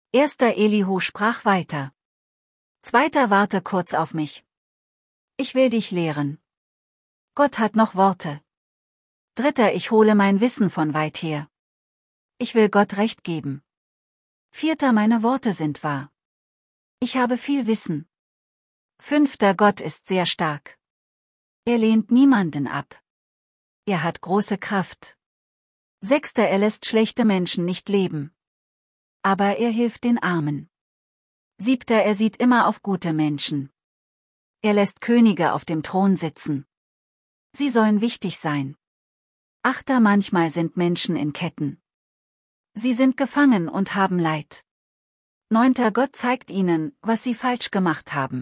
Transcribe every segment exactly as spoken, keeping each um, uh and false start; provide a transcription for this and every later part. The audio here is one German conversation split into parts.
Erster Elihu sprach weiter. Zweiter warte kurz auf mich. Ich will dich lehren. Gott hat noch Worte. Dritter ich hole mein Wissen von weit her. Ich will Gott Recht geben. Vierter meine Worte sind wahr. Ich habe viel Wissen. Fünfter Gott ist sehr stark. Er lehnt niemanden ab. Er hat große Kraft. Sechster er lässt schlechte Menschen nicht leben. Aber er hilft den Armen. Siebter er sieht immer auf gute Menschen. Er lässt Könige auf dem Thron sitzen. Sie sollen wichtig sein. Achter manchmal sind Menschen in Ketten. Sie sind gefangen und haben Leid. Neunter Gott zeigt ihnen, was sie falsch gemacht haben.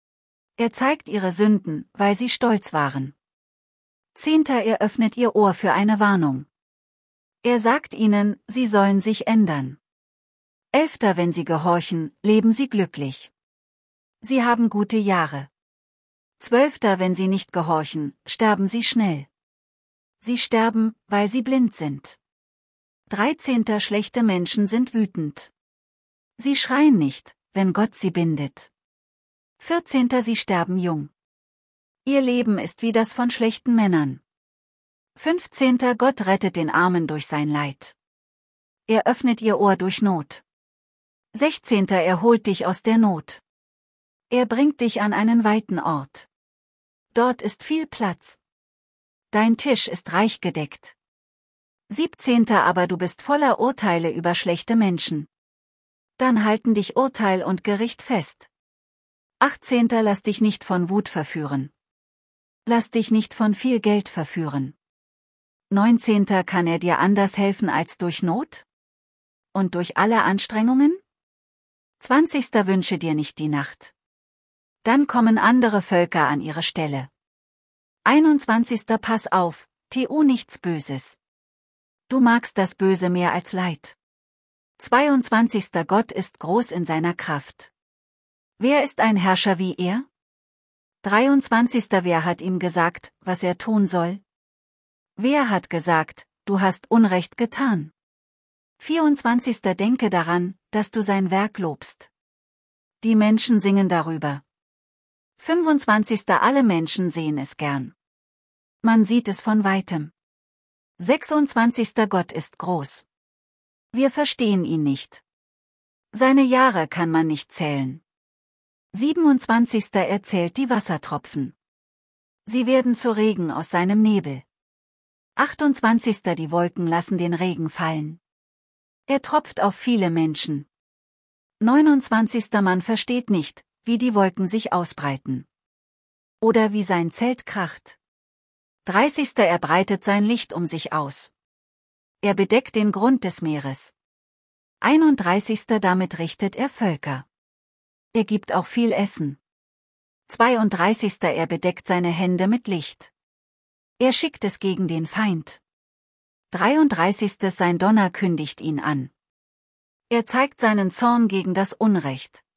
Er zeigt ihre Sünden, weil sie stolz waren. Zehnter er öffnet ihr Ohr für eine Warnung. Er sagt ihnen, sie sollen sich ändern. Elfter wenn sie gehorchen, leben sie glücklich. Sie haben gute Jahre. Zwölfter wenn sie nicht gehorchen, sterben sie schnell. Sie sterben, weil sie blind sind. Dreizehnter schlechte Menschen sind wütend. Sie schreien nicht, wenn Gott sie bindet. Vierzehnter sie sterben jung. Ihr Leben ist wie das von schlechten Männern. Fünfzehnter Gott rettet den Armen durch sein Leid. Er öffnet ihr Ohr durch Not. Sechzehnter er holt dich aus der Not. Er bringt dich an einen weiten Ort. Dort ist viel Platz. Dein Tisch ist reich gedeckt. Siebzehnter aber du bist voller Urteile über schlechte Menschen. Dann halten dich Urteil und Gericht fest. Achtzehnter lass dich nicht von Wut verführen. Lass dich nicht von viel Geld verführen. Neunzehnter kann er dir anders helfen als durch Not? Und durch alle Anstrengungen? Zwanzigster wünsche dir nicht die Nacht. Dann kommen andere Völker an ihre Stelle. Einundzwanzigster pass auf, tu nichts Böses. Du magst das Böse mehr als Leid. Zweiundzwanzigster Gott ist groß in seiner Kraft. Wer ist ein Herrscher wie er? Dreiundzwanzigster Wer hat ihm gesagt, was er tun soll? Wer hat gesagt, du hast Unrecht getan? vierundzwanzigster Denke daran, dass du sein Werk lobst. Die Menschen singen darüber. fünfundzwanzigster Alle Menschen sehen es gern. Man sieht es von weitem. sechsundzwanzigster Gott ist groß. Wir verstehen ihn nicht. Seine Jahre kann man nicht zählen. siebenundzwanzigster Er zählt die Wassertropfen. Sie werden zu Regen aus seinem Nebel. achtundzwanzigster Die Wolken lassen den Regen fallen. Er tropft auf viele Menschen. neunundzwanzigster Man versteht nicht, wie die Wolken sich ausbreiten. Oder wie sein Zelt kracht. dreißigster Er breitet sein Licht um sich aus. Er bedeckt den Grund des Meeres. einunddreißigster Damit richtet er Völker. Er gibt auch viel Essen. zweiunddreißigster Er bedeckt seine Hände mit Licht. Er schickt es gegen den Feind. dreiunddreißigster Sein Donner kündigt ihn an. Er zeigt seinen Zorn gegen das Unrecht.